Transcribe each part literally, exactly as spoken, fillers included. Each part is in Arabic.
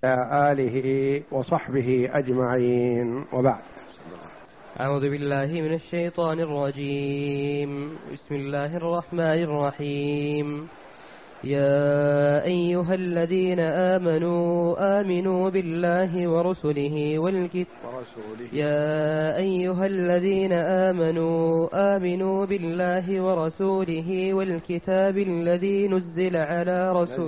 آله وصحبه أجمعين، وبعد. أعوذ بالله من الشيطان الرجيم. بسم الله الرحمن الرحيم. يا أيها الذين آمنوا آمنوا بالله ورسله والكتاب يا أيها الذين آمنوا آمنوا بالله ورسوله والكتاب الذي نزل على رسوله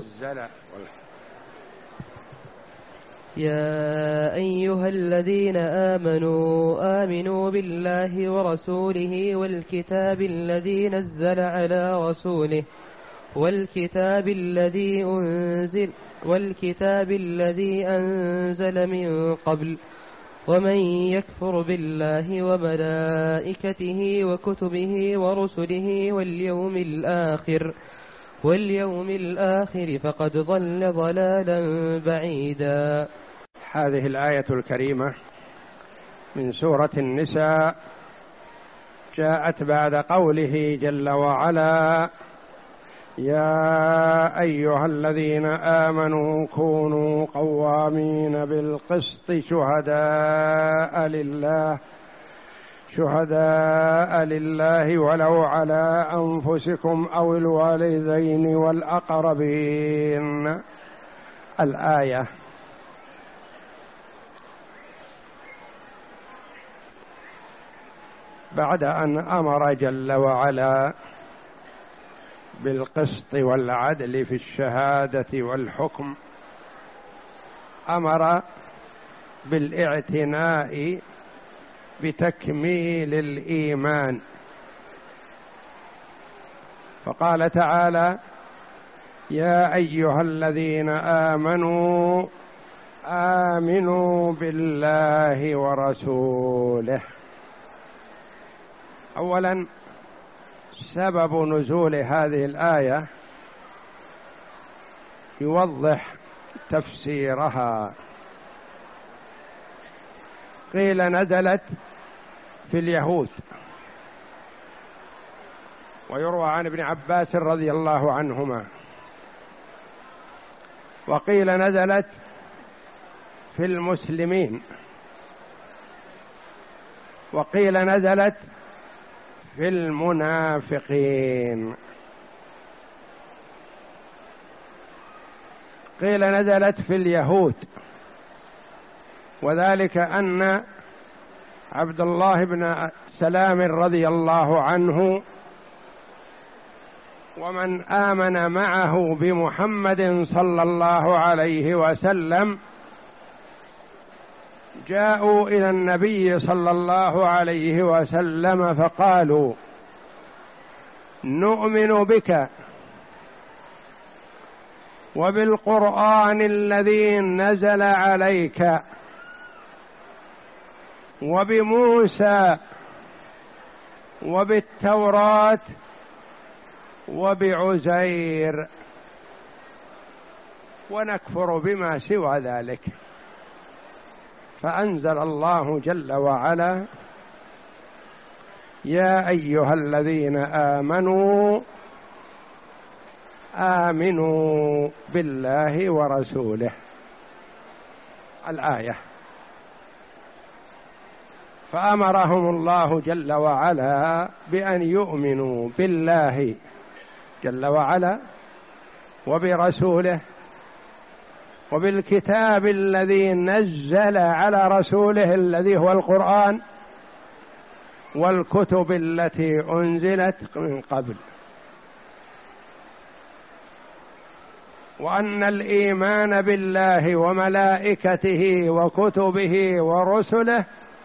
يا أيها الذين آمنوا آمنوا بالله ورسوله والكتاب الذي نزل على رسوله والكتاب الذي أنزل والكتاب الذي أنزل من قبل ومن يكفر بالله وملائكته وكتبه ورسله واليوم الآخر واليوم الآخر فقد ضل ضلالا بعيدا. هذه الآية الكريمة من سورة النساء جاءت بعد قوله جل وعلا: يا أيها الذين آمنوا كونوا قوامين بالقسط شهداء لله شهداء لله ولو على أنفسكم أو الوالدين والأقربين. الآية. بعد أن أمر جل وعلا بالقسط والعدل في الشهادة والحكم، أمر بالاعتناء بتكميل الإيمان، فقال تعالى: يا أيها الذين آمنوا آمنوا بالله ورسوله. أولا، سبب نزول هذه الآية يوضح تفسيرها. قيل نزلت في اليهود، ويروى عن ابن عباس رضي الله عنهما، وقيل نزلت في المسلمين، وقيل نزلت في المنافقين. قيل نزلت في اليهود، وذلك أن عبد الله بن سلام رضي الله عنه ومن آمن معه بمحمد صلى الله عليه وسلم جاءوا إلى النبي صلى الله عليه وسلم فقالوا: نؤمن بك وبالقرآن الذي نزل عليك وبموسى وبالتوراة وبعزير، ونكفر بما سوى ذلك. فأنزل الله جل وعلا: يا أيها الذين آمنوا آمنوا بالله ورسوله. الآية. فأمرهم الله جل وعلا بأن يؤمنوا بالله جل وعلا وبرسوله وبالكتاب الذي نزل على رسوله الذي هو القرآن، والكتب التي أنزلت من قبل، وأن الإيمان بالله وملائكته وكتبه ورسله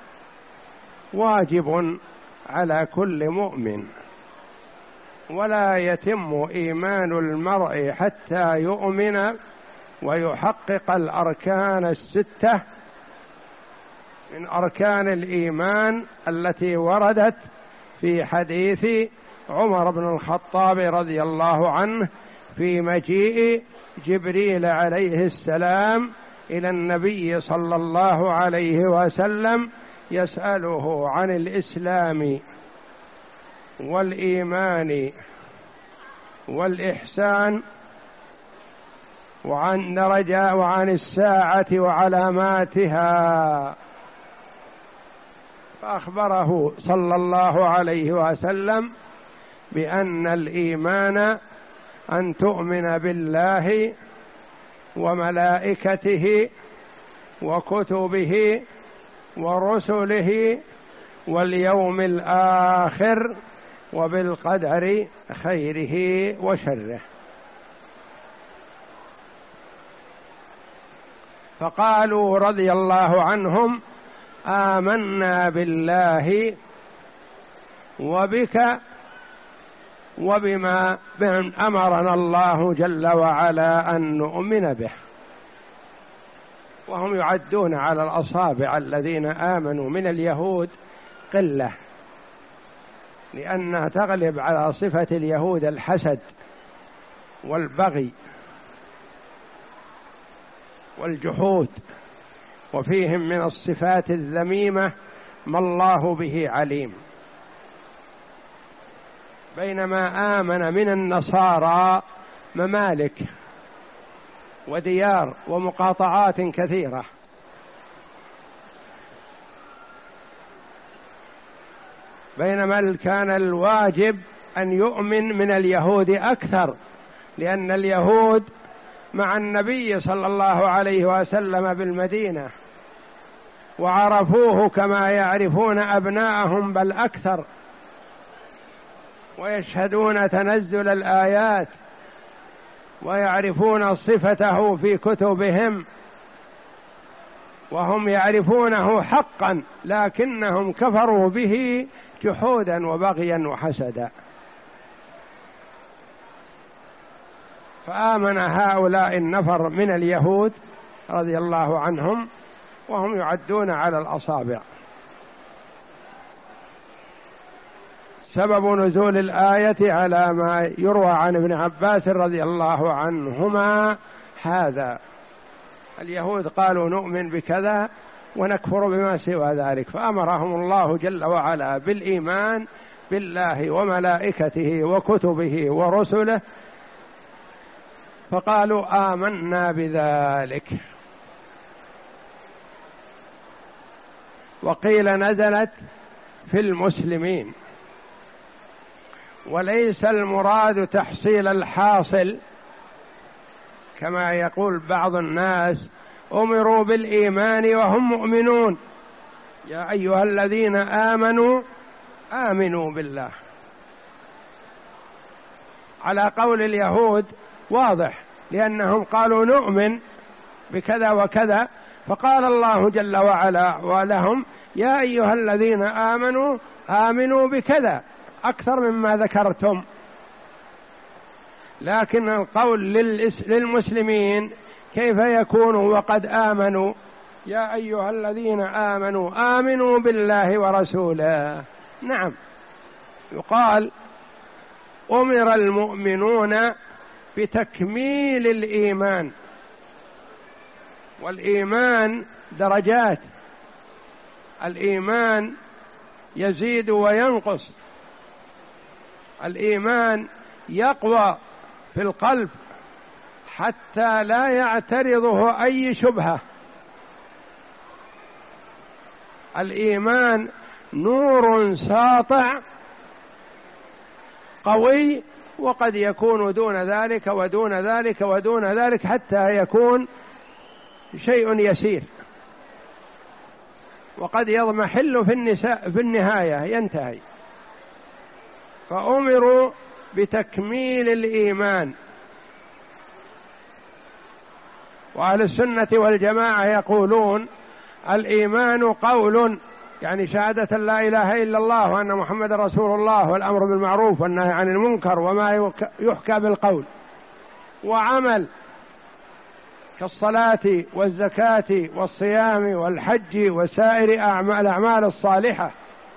واجب على كل مؤمن، ولا يتم إيمان المرء حتى يؤمن ويحقق الأركان الستة من أركان الإيمان التي وردت في حديث عمر بن الخطاب رضي الله عنه في مجيء جبريل عليه السلام إلى النبي صلى الله عليه وسلم يسأله عن الإسلام والإيمان والإحسان، وعن درجة وعن الساعة وعلاماتها، فأخبره صلى الله عليه وسلم بأن الإيمان أن تؤمن بالله وملائكته وكتبه ورسله واليوم الآخر وبالقدر خيره وشره. فقالوا رضي الله عنهم: آمنا بالله وبك وبما أمرنا الله جل وعلا أن نؤمن به. وهم يعدون على الأصابع الذين آمنوا من اليهود قلة، لأنها تغلب على صفة اليهود الحسد والبغي والجحود، وفيهم من الصفات الذميمة ما الله به عليم. بينما آمن من النصارى ممالك وديار ومقاطعات كثيرة، بينما كان الواجب أن يؤمن من اليهود أكثر، لأن اليهود مع النبي صلى الله عليه وسلم بالمدينة وعرفوه كما يعرفون أبناءهم بل أكثر، ويشهدون تنزل الآيات ويعرفون صفته في كتبهم، وهم يعرفونه حقا، لكنهم كفروا به جحودا وبغيا وحسدا. فآمن هؤلاء النفر من اليهود رضي الله عنهم وهم يعدون على الأصابع. سبب نزول الآية على ما يروى عن ابن عباس رضي الله عنهما هذا: اليهود قالوا نؤمن بكذا ونكفر بما سوى ذلك، فأمرهم الله جل وعلا بالإيمان بالله وملائكته وكتبه ورسله، فقالوا آمنا بذلك. وقيل نزلت في المسلمين، وليس المراد تحصيل الحاصل كما يقول بعض الناس: أمروا بالإيمان وهم مؤمنون، يا أيها الذين آمنوا آمنوا بالله. على قول اليهود واضح، لأنهم قالوا نؤمن بكذا وكذا، فقال الله جل وعلا ولهم: يا أيها الذين آمنوا آمنوا بكذا، أكثر مما ذكرتم. لكن القول للمسلمين كيف يكون وقد آمنوا؟ يا أيها الذين آمنوا آمنوا بالله ورسوله. نعم، يقال أمر المؤمنون بتكميل الإيمان، والإيمان درجات، الإيمان يزيد وينقص، الإيمان يقوى في القلب حتى لا يعترضه أي شبهة. الإيمان نور ساطع قوي، وقد يكون دون ذلك ودون ذلك ودون ذلك حتى يكون شيء يسير، وقد يضمحل في النساء في النهاية ينتهي. فأمروا بتكميل الإيمان. وأهل السنة والجماعة يقولون الإيمان قول، يعني شهادة لا إله إلا الله وأن محمد رسول الله والأمر بالمعروف والنهي عن المنكر وما يحكى بالقول، وعمل كالصلاة والزكاة والصيام والحج وسائر أعمال الأعمال الصالحة،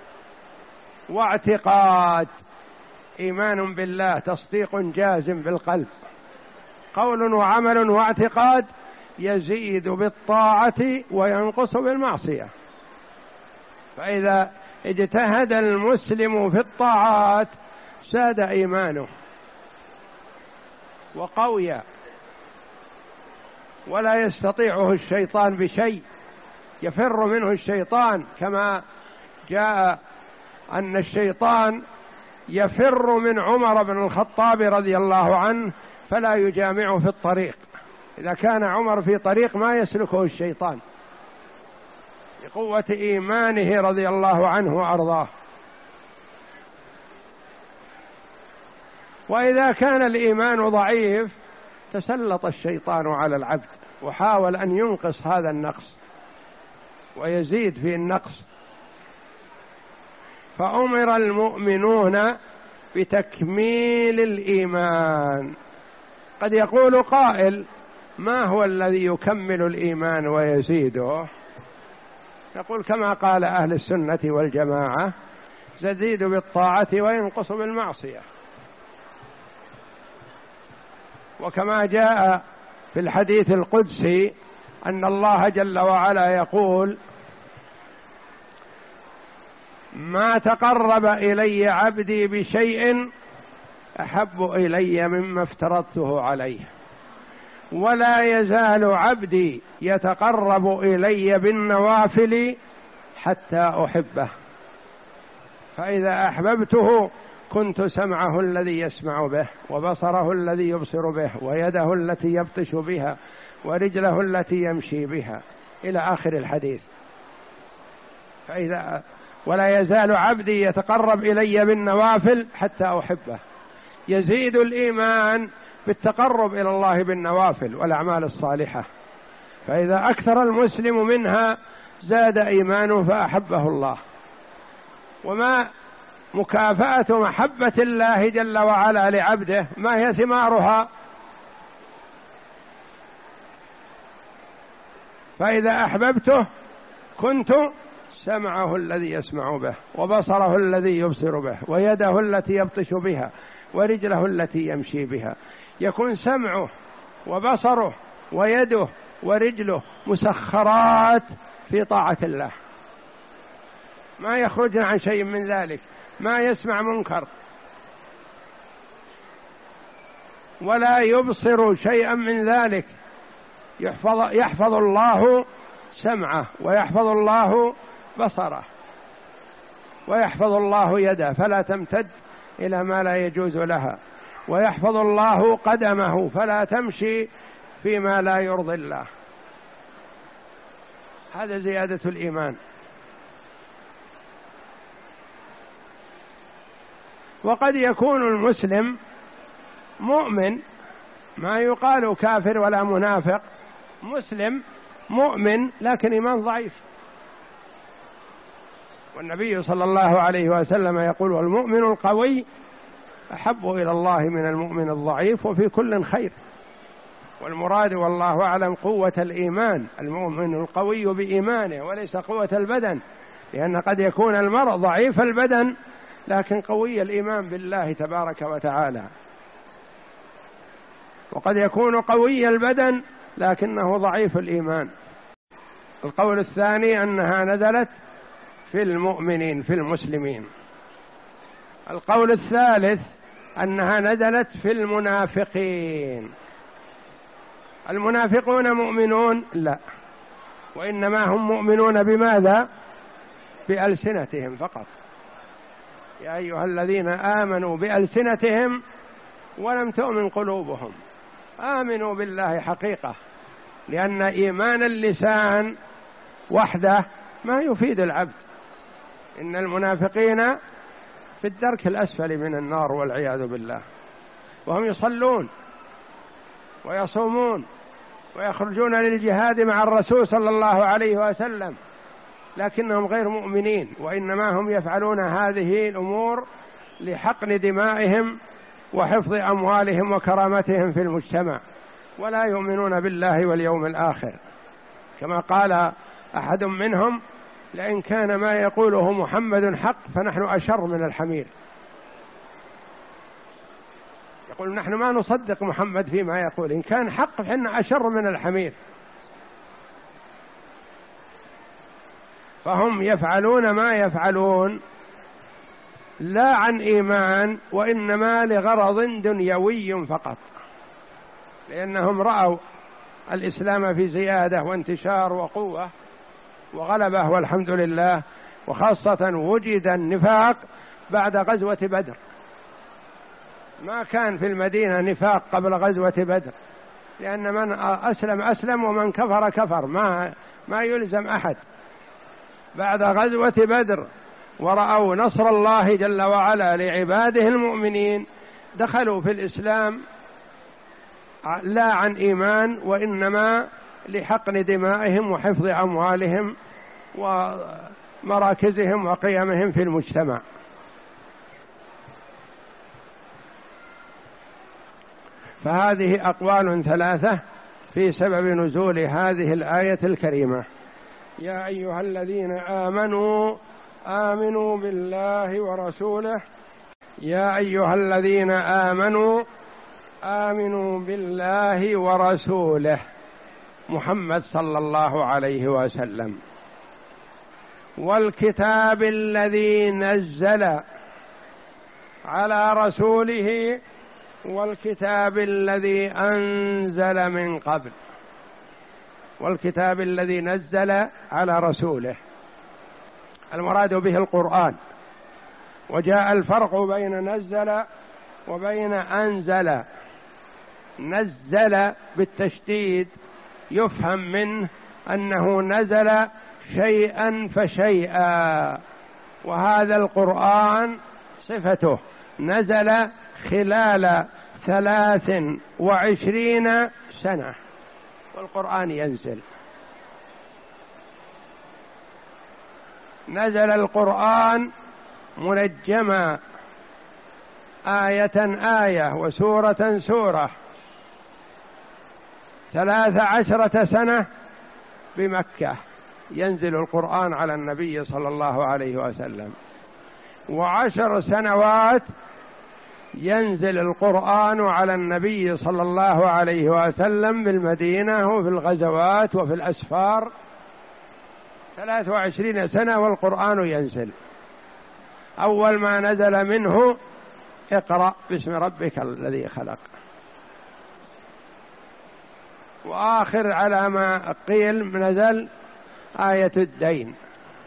واعتقاد، إيمان بالله تصديق جازم بالقلب، قول وعمل واعتقاد، يزيد بالطاعة وينقص بالمعصية. فإذا اجتهد المسلم في الطاعات زاد إيمانه وقوي، ولا يستطيعه الشيطان بشيء، يفر منه الشيطان، كما جاء أن الشيطان يفر من عمر بن الخطاب رضي الله عنه فلا يجامعه في الطريق. إذا كان عمر في طريق ما يسلكه الشيطان بقوة إيمانه رضي الله عنه وأرضاه. وإذا كان الإيمان ضعيف تسلط الشيطان على العبد وحاول أن ينقص هذا النقص ويزيد في النقص. فأمر المؤمنون بتكميل الإيمان. قد يقول قائل: ما هو الذي يكمل الإيمان ويزيده؟ يقول كما قال أهل السنة والجماعة: يزيد بالطاعة وينقص بالمعصية. وكما جاء في الحديث القدسي أن الله جل وعلا يقول: ما تقرب إلي عبدي بشيء أحب إلي مما افترضته عليه، ولا يزال عبدي يتقرب إلي بالنوافل حتى أحبه، فإذا أحببته كنت سمعه الذي يسمع به، وبصره الذي يبصر به، ويده التي يبطش بها، ورجله التي يمشي بها، إلى آخر الحديث. فإذا ولا يزال عبدي يتقرب إلي بالنوافل حتى أحبه. يزيد الإيمان بالتقرب إلى الله بالنوافل والأعمال الصالحة، فإذا أكثر المسلم منها زاد إيمانه فأحبه الله. وما مكافأة محبة الله جل وعلا لعبده؟ ما هي ثمارها؟ فإذا أحببته كنت سمعه الذي يسمع به، وبصره الذي يبصر به، ويده التي يبطش بها، ورجله التي يمشي بها. يكون سمعه وبصره ويده ورجله مسخرات في طاعة الله، ما يخرجن عن شيء من ذلك، ما يسمع منكر، ولا يبصر شيئا من ذلك. يحفظ, يحفظ الله سمعه، ويحفظ الله بصره، ويحفظ الله يده فلا تمتد إلى ما لا يجوز لها، ويحفظ الله قدمه فلا تمشي فيما لا يرضي الله. هذا زيادة الإيمان. وقد يكون المسلم مؤمن، ما يقال كافر ولا منافق، مسلم مؤمن لكن إيمان ضعيف. والنبي صلى الله عليه وسلم يقول: والمؤمن القوي أحب إلى الله من المؤمن الضعيف، وفي كل خير. والمراد والله أعلم قوة الإيمان، المؤمن القوي بإيمانه وليس قوة البدن، لأن قد يكون المرء ضعيف البدن لكن قوي الإيمان بالله تبارك وتعالى، وقد يكون قوي البدن لكنه ضعيف الإيمان. القول الثاني أنها نزلت في المؤمنين في المسلمين. القول الثالث أنها نزلت في المنافقين. المنافقون مؤمنون؟ لا، وإنما هم مؤمنون بماذا؟ بألسنتهم فقط. يا أيها الذين آمنوا بألسنتهم ولم تؤمن قلوبهم. آمنوا بالله حقيقة، لأن إيمان اللسان وحده ما يفيد العبد. إن المنافقين في الدرك الأسفل من النار والعياذ بالله، وهم يصلون ويصومون ويخرجون للجهاد مع الرسول صلى الله عليه وسلم، لكنهم غير مؤمنين، وإنما هم يفعلون هذه الأمور لحقن دمائهم وحفظ أموالهم وكرامتهم في المجتمع، ولا يؤمنون بالله واليوم الآخر. كما قال أحد منهم: لئن كان ما يقوله محمد حق فنحن أشر من الحمير. يقول: نحن ما نصدق محمد فيما يقول، إن كان حق فإحنا أشر من الحمير. فهم يفعلون ما يفعلون لا عن إيمان، وإنما لغرض دنيوي فقط، لأنهم رأوا الإسلام في زيادة وانتشار وقوة وغلبة والحمد لله، وخاصة وجد النفاق بعد غزوة بدر، ما كان في المدينة نفاق قبل غزوة بدر، لأن من أسلم أسلم ومن كفر كفر، ما ما يلزم أحد. بعد غزوة بدر ورأوا نصر الله جل وعلا لعباده المؤمنين دخلوا في الإسلام لا عن إيمان، وإنما لحقن دمائهم وحفظ أموالهم ومراكزهم وقيمهم في المجتمع. فهذه أقوال ثلاثة في سبب نزول هذه الآية الكريمة. يا أيها الذين آمنوا آمنوا بالله ورسوله، يا أيها الذين آمنوا آمنوا بالله ورسوله محمد صلى الله عليه وسلم، والكتاب الذي نزل على رسوله، والكتاب الذي أنزل من قبل. والكتاب الذي نزل على رسوله المراد به القرآن، وجاء الفرق بين نزل وبين أنزل. نزل بالتشديد يفهم منه أنه نزل شيئا فشيئا، وهذا القرآن صفته نزل خلال ثلاث وعشرين سنة، والقرآن ينزل. نزل القرآن منجما آية آية وسورة سورة، ثلاث عشرة سنة بمكة ينزل القرآن على النبي صلى الله عليه وسلم، وعشر سنوات ينزل القرآن على النبي صلى الله عليه وسلم بالمدينة وفي الغزوات وفي الأسفار، ثلاث وعشرين سنة والقرآن ينزل. أول ما نزل منه اقرأ باسم ربك الذي خلق، وآخر على ما قيل نزل آية الدين،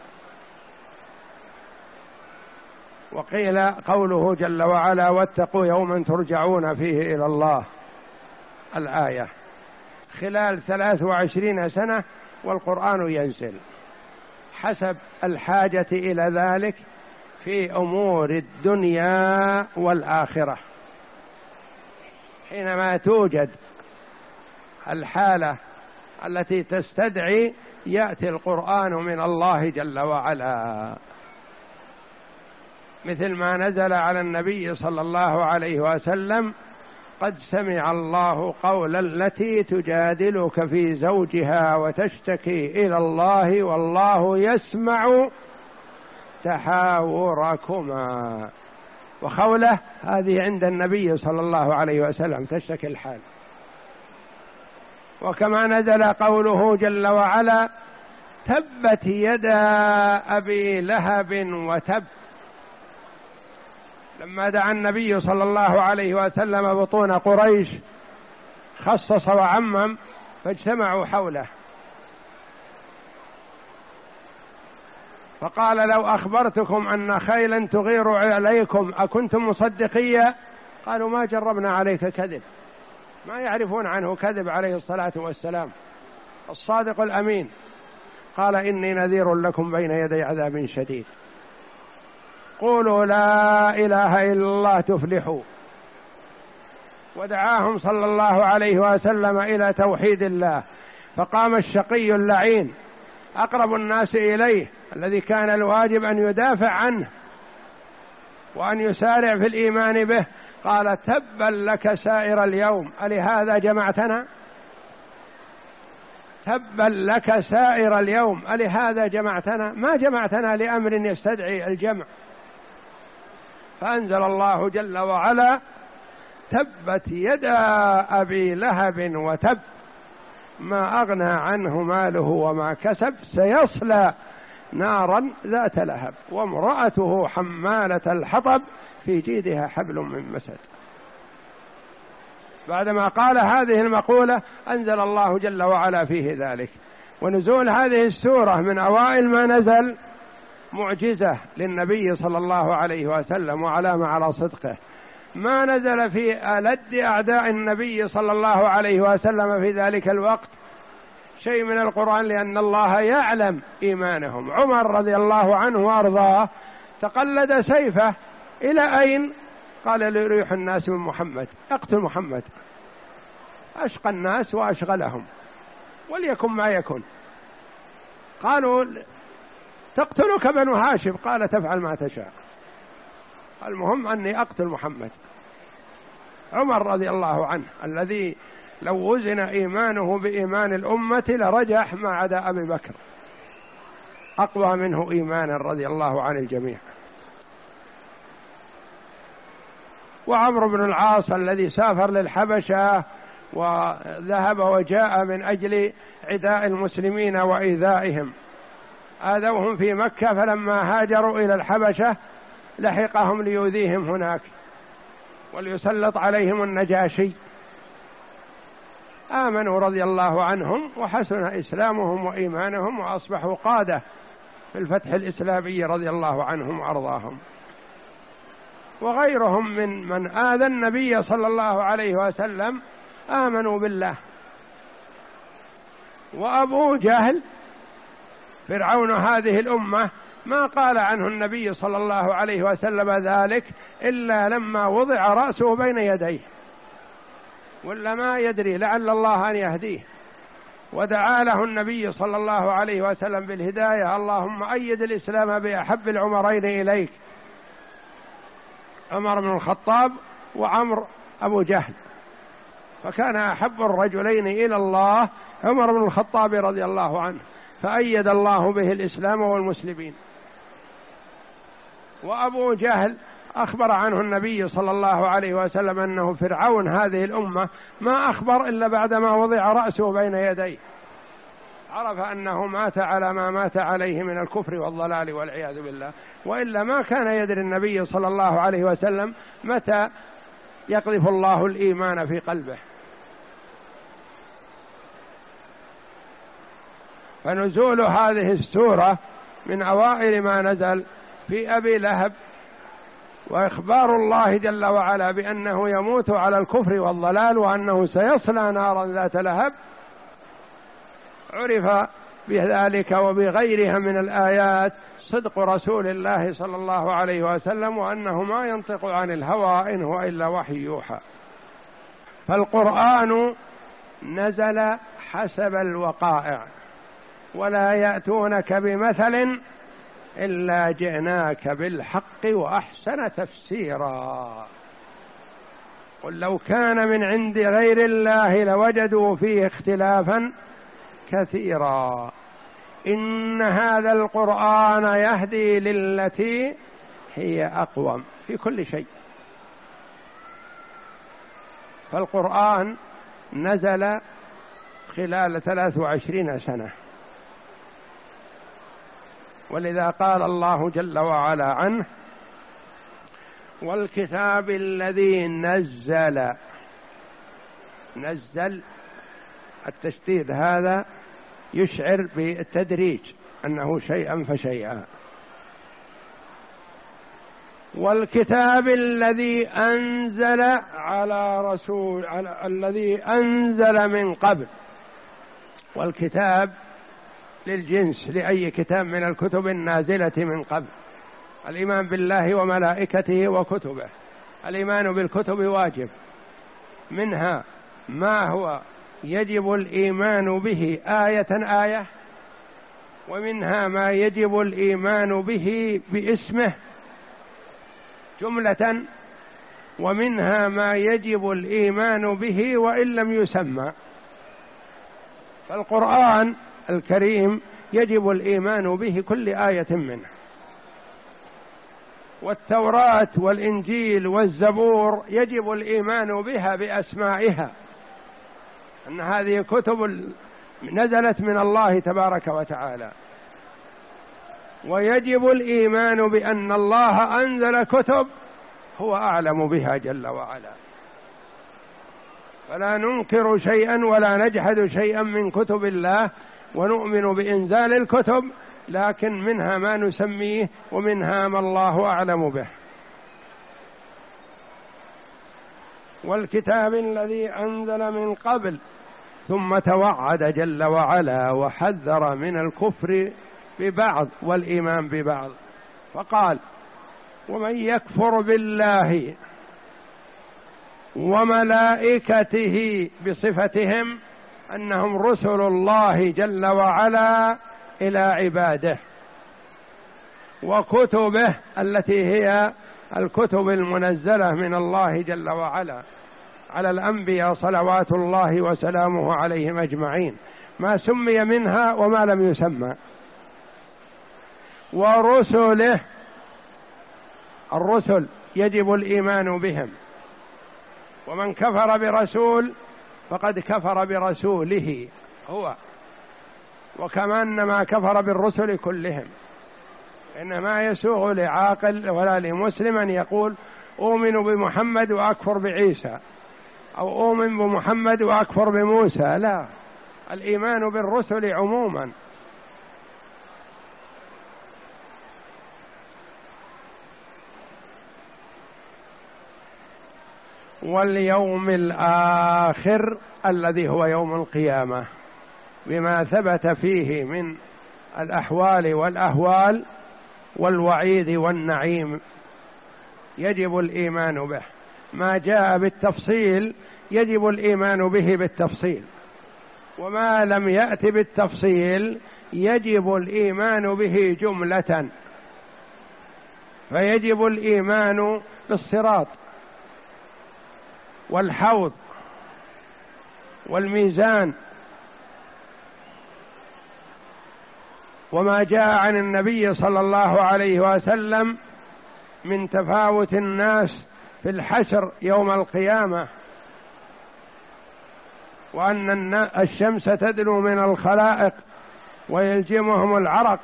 وقيل قوله جل وعلا واتقوا يوما ترجعون فيه إلى الله، الآية. خلال ثلاث وعشرين سنة والقرآن ينزل حسب الحاجة إلى ذلك في أمور الدنيا والآخرة. حينما توجد الحالة التي تستدعي يأتي القرآن من الله جل وعلا، مثل ما نزل على النبي صلى الله عليه وسلم قد سمع الله قول التي تجادلك في زوجها وتشتكي إلى الله والله يسمع تحاوركما. وخوله هذه عند النبي صلى الله عليه وسلم تشتكي الحال. وكما نزل قوله جل وعلا تبت يدا أبي لهب وتب، لما دعا النبي صلى الله عليه وسلم بطون قريش خصص وعمم فاجتمعوا حوله، فقال لو أخبرتكم أن خيلا تغير عليكم أكنتم مصدقية؟ قالوا ما جربنا عليك كذب، ما يعرفون عنه كذب عليه الصلاة والسلام، الصادق الأمين. قال إني نذير لكم بين يدي عذاب شديد، قولوا لا إله إلا الله تفلحوا. ودعاهم صلى الله عليه وسلم إلى توحيد الله، فقام الشقي اللعين أقرب الناس إليه الذي كان الواجب أن يدافع عنه وأن يسارع في الإيمان به، قال تبا لك سائر اليوم ألهذا جمعتنا؟ تبا لك سائر اليوم ألهذا جمعتنا؟ ما جمعتنا لأمر يستدعي الجمع. فأنزل الله جل وعلا تبت يدا أبي لهب وتب ما أغنى عنه ماله وما كسب سيصلى نارا ذات لهب وامرأته حمالة الحطب في جيدها حبل من مسد. بعدما قال هذه المقولة أنزل الله جل وعلا فيه ذلك. ونزول هذه السورة من أوائل ما نزل معجزة للنبي صلى الله عليه وسلم وعلامة على صدقه. ما نزل في ألد أعداء النبي صلى الله عليه وسلم في ذلك الوقت شيء من القرآن، لأن الله يعلم إيمانهم. عمر رضي الله عنه وأرضاه تقلد سيفه إلى أين؟ قال ليريح الناس من محمد، اقتل محمد، أشقى الناس وأشغلهم، وليكن ما يكن. قالوا تقتلك بنو هاشم، قال تفعل ما تشاء، المهم أني أقتل محمد. عمر رضي الله عنه الذي لو وزن إيمانه بإيمان الأمة لرجح ما عدا أبي بكر، أقوى منه إيمانا رضي الله عن الجميع. وعمرو بن العاص الذي سافر للحبشة وذهب وجاء من أجل عداء المسلمين وإيذائهم، آذوهم في مكة، فلما هاجروا إلى الحبشة لحقهم ليؤذيهم هناك وليسلط عليهم النجاشي. آمنوا رضي الله عنهم وحسن إسلامهم وإيمانهم وأصبحوا قادة في الفتح الإسلامي رضي الله عنهم وأرضاهم. وغيرهم من من آذى النبي صلى الله عليه وسلم آمنوا بالله. وأبو جهل فرعون هذه الأمة ما قال عنه النبي صلى الله عليه وسلم ذلك إلا لما وضع رأسه بين يديه، ولا ما يدري لعل الله أن يهديه. ودعا له النبي صلى الله عليه وسلم بالهداية، اللهم أيد الإسلام بأحب العمرين إليك، عمر بن الخطاب وعمر أبو جهل، فكان أحب الرجلين إلى الله عمر بن الخطاب رضي الله عنه، فأيد الله به الإسلام والمسلمين. وأبو جهل أخبر عنه النبي صلى الله عليه وسلم أنه فرعون هذه الأمة، ما أخبر إلا بعدما وضع رأسه بين يديه، عرف أنه مات على ما مات عليه من الكفر والضلال والعياذ بالله، وإلا ما كان يدري النبي صلى الله عليه وسلم متى يقذف الله الإيمان في قلبه. فنزول هذه السورة من أوائل ما نزل في أبي لهب، وإخبار الله جل وعلا بأنه يموت على الكفر والضلال وأنه سيصلى نارا ذات لهب، عرف بذلك وبغيرها من الآيات صدق رسول الله صلى الله عليه وسلم، وأنه ما ينطق عن الهوى إن هو إلا وحي يوحى. فالقرآن نزل حسب الوقائع، ولا يأتونك بمثل إلا جئناك بالحق وأحسن تفسيرا. قل لو كان من عند غير الله لوجدوا فيه اختلافا كثيرا، إن هذا القرآن يهدي للتي هي أقوم في كل شيء. فالقرآن نزل خلال ثلاث وعشرين سنة، ولذا قال الله جل وعلا عنه والكتاب الذي نزل. نزل التشديد هذا يشعر بالتدريج أنه شيئا فشيئا. والكتاب الذي أنزل على رسول على الذي أنزل من قبل. والكتاب للجنس لأي كتاب من الكتب النازلة من قبل. الإيمان بالله وملائكته وكتبه، الإيمان بالكتب واجب، منها ما هو يجب الإيمان به آية آية، ومنها ما يجب الإيمان به باسمه جملة، ومنها ما يجب الإيمان به وإن لم يسمى. فالقرآن الكريم يجب الإيمان به كل آية منه. والتوراة والإنجيل والزبور يجب الإيمان بها بأسمائها، أن هذه كتب نزلت من الله تبارك وتعالى. ويجب الإيمان بأن الله أنزل كتب هو أعلم بها جل وعلا. فلا ننكر شيئا ولا نجحد شيئا من كتب الله، ونؤمن بإنزال الكتب، لكن منها ما نسميه ومنها ما الله أعلم به. والكتاب الذي أنزل من قبل، ثم توعد جل وعلا وحذر من الكفر ببعض والإيمان ببعض، فقال: ومن يكفر بالله وملائكته، بصفتهم أنهم رسل الله جل وعلا إلى عباده، وكتبه التي هي الكتب المنزلة من الله جل وعلا على الأنبياء صلوات الله وسلامه عليهم أجمعين، ما سمي منها وما لم يسمى، ورسله، الرسل يجب الإيمان بهم، ومن كفر برسول فقد كفر برسوله هو، وكما أنما كفر بالرسل كلهم. إنما يسوغ لعاقل ولا لمسلم أن يقول أؤمن بمحمد وأكفر بعيسى، أو أؤمن بمحمد وأكفر بموسى، لا، الإيمان بالرسل عموما. واليوم الآخر الذي هو يوم القيامة، بما ثبت فيه من الأحوال والأهوال والوعيد والنعيم، يجب الإيمان به. ما جاء بالتفصيل يجب الإيمان به بالتفصيل، وما لم يأت بالتفصيل يجب الإيمان به جملة. فيجب الإيمان بالصراط والحوض والميزان، وما جاء عن النبي صلى الله عليه وسلم من تفاوت الناس في الحشر يوم القيامة، وأن الشمس تدنو من الخلائق ويلجمهم العرق.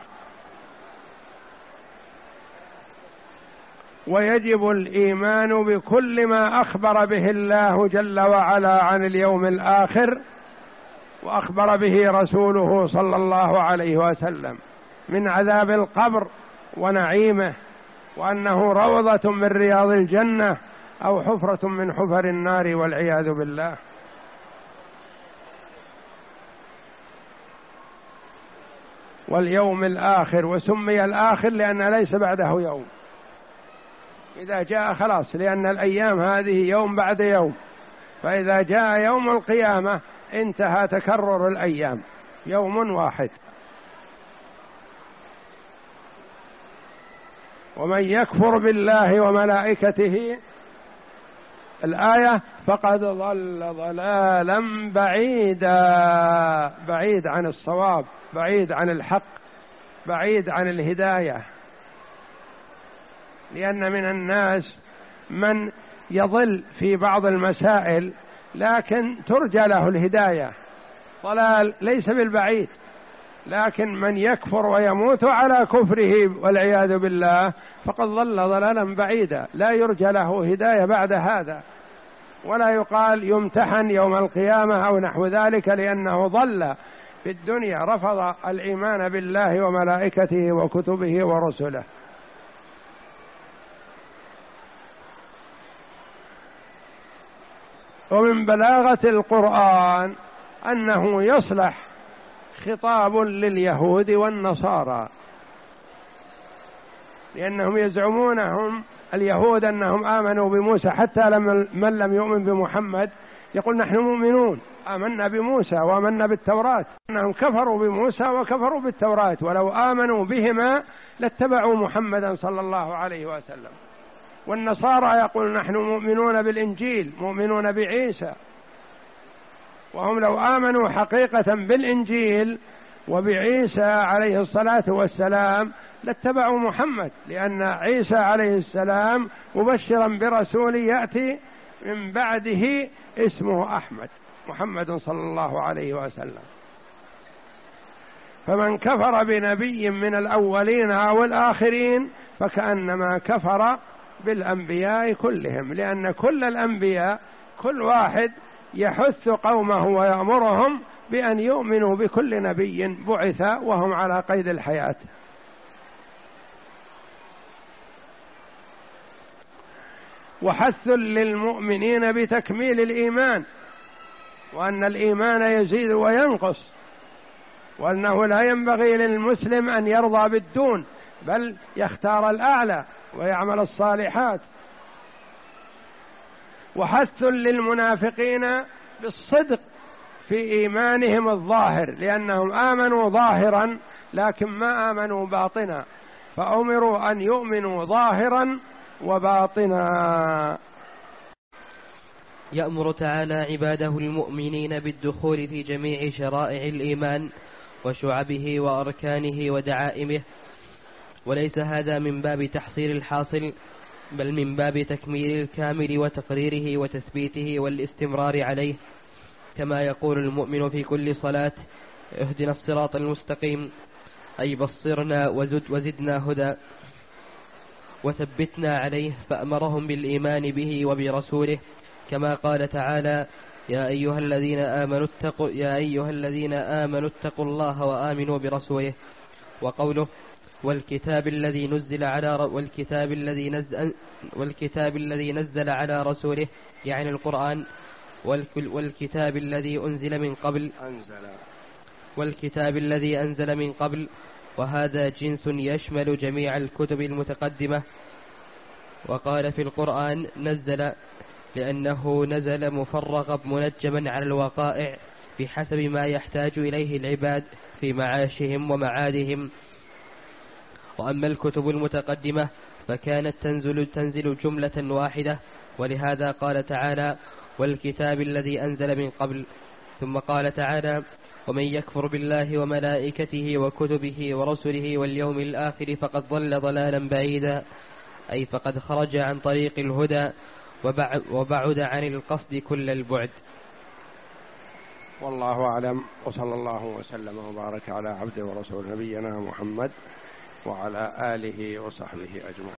ويجب الإيمان بكل ما أخبر به الله جل وعلا عن اليوم الآخر، وأخبر به رسوله صلى الله عليه وسلم من عذاب القبر ونعيمه، وأنه روضة من رياض الجنة أو حفرة من حفر النار والعياذ بالله. واليوم الآخر، وسمي الآخر لأن ليس بعده يوم، إذا جاء خلاص، لأن الأيام هذه يوم بعد يوم، فإذا جاء يوم القيامة انتهى تكرر الأيام، يوم واحد. ومن يكفر بالله وملائكته، الآية، فقد ضل ضلالا بعيدا، بعيد عن الصواب، بعيد عن الحق، بعيد عن الهداية. لأن من الناس من يضل في بعض المسائل لكن ترجى له الهداية، ضلال ليس بالبعيد، لكن من يكفر ويموت على كفره والعياذ بالله فقد ضل ضلالا بعيدا، لا يرجى له هداية بعد هذا، ولا يقال يمتحن يوم القيامة أو نحو ذلك، لأنه ضل في الدنيا، رفض الإيمان بالله وملائكته وكتبه ورسله. ومن بلاغة القرآن أنه يصلح خطاب لليهود والنصارى، لأنهم يزعمونهم اليهود أنهم آمنوا بموسى، حتى لما من لم يؤمن بمحمد يقول نحن مؤمنون، آمنا بموسى وآمنا بالتوراة، أنهم كفروا بموسى وكفروا بالتوراة، ولو آمنوا بهما لاتبعوا محمدا صلى الله عليه وسلم. والنصارى يقول نحن مؤمنون بالإنجيل، مؤمنون بعيسى، وهم لو آمنوا حقيقة بالإنجيل وبعيسى عليه الصلاة والسلام لاتبعوا محمد، لأن عيسى عليه السلام مبشرا برسول يأتي من بعده اسمه أحمد، محمد صلى الله عليه وسلم. فمن كفر بنبي من الأولين أو الآخرين فكأنما كفر بالأنبياء كلهم، لأن كل الأنبياء كل واحد يحث قومه ويأمرهم بأن يؤمنوا بكل نبي بعث وهم على قيد الحياة. وحث للمؤمنين بتكميل الإيمان، وأن الإيمان يزيد وينقص، وأنه لا ينبغي للمسلم أن يرضى بالدون، بل يختار الأعلى ويعمل الصالحات. وحث للمنافقين بالصدق في إيمانهم الظاهر، لأنهم آمنوا ظاهرا لكن ما آمنوا باطنا، فأمروا أن يؤمنوا ظاهرا وباطنا. يأمر تعالى عباده المؤمنين بالدخول في جميع شرائع الإيمان وشعبه وأركانه ودعائمه، وليس هذا من باب تحصيل الحاصل، بل من باب تكميل الكامل وتقريره وتثبيته والاستمرار عليه، كما يقول المؤمن في كل صلاة: اهدنا الصراط المستقيم، أي بصرنا وزد وزدنا هدى وثبتنا عليه. فأمرهم بالإيمان به وبرسوله، كما قال تعالى: يا أيها الذين آمنوا اتقوا يا أيها الذين آمنوا اتقوا الله وآمنوا برسوله. وقوله: والكتاب الذي نزل على والكتاب الذي نزل والكتاب الذي نزل على رسوله، يعني القرآن. والكتاب الذي أنزل من قبل أنزل والكتاب الذي أنزل من قبل، وهذا جنس يشمل جميع الكتب المتقدمة. وقال في القرآن: نزل، لأنه نزل مفرغا منجما على الوقائع بحسب ما يحتاج إليه العباد في معاشهم ومعادهم. وأما الكتب المتقدمة فكانت تنزل, تنزل جملة واحدة، ولهذا قال تعالى: والكتاب الذي أنزل من قبل. ثم قال تعالى: ومن يكفر بالله وملائكته وكتبه ورسله واليوم الآخر فقد ضل ضلالا بعيدا، أي فقد خرج عن طريق الهدى وبعد عن القصد كل البعد. والله أعلم، وصلى الله وسلم وبارك على عبده ورسول نبينا محمد وعلى آله وصحبه أجمعين.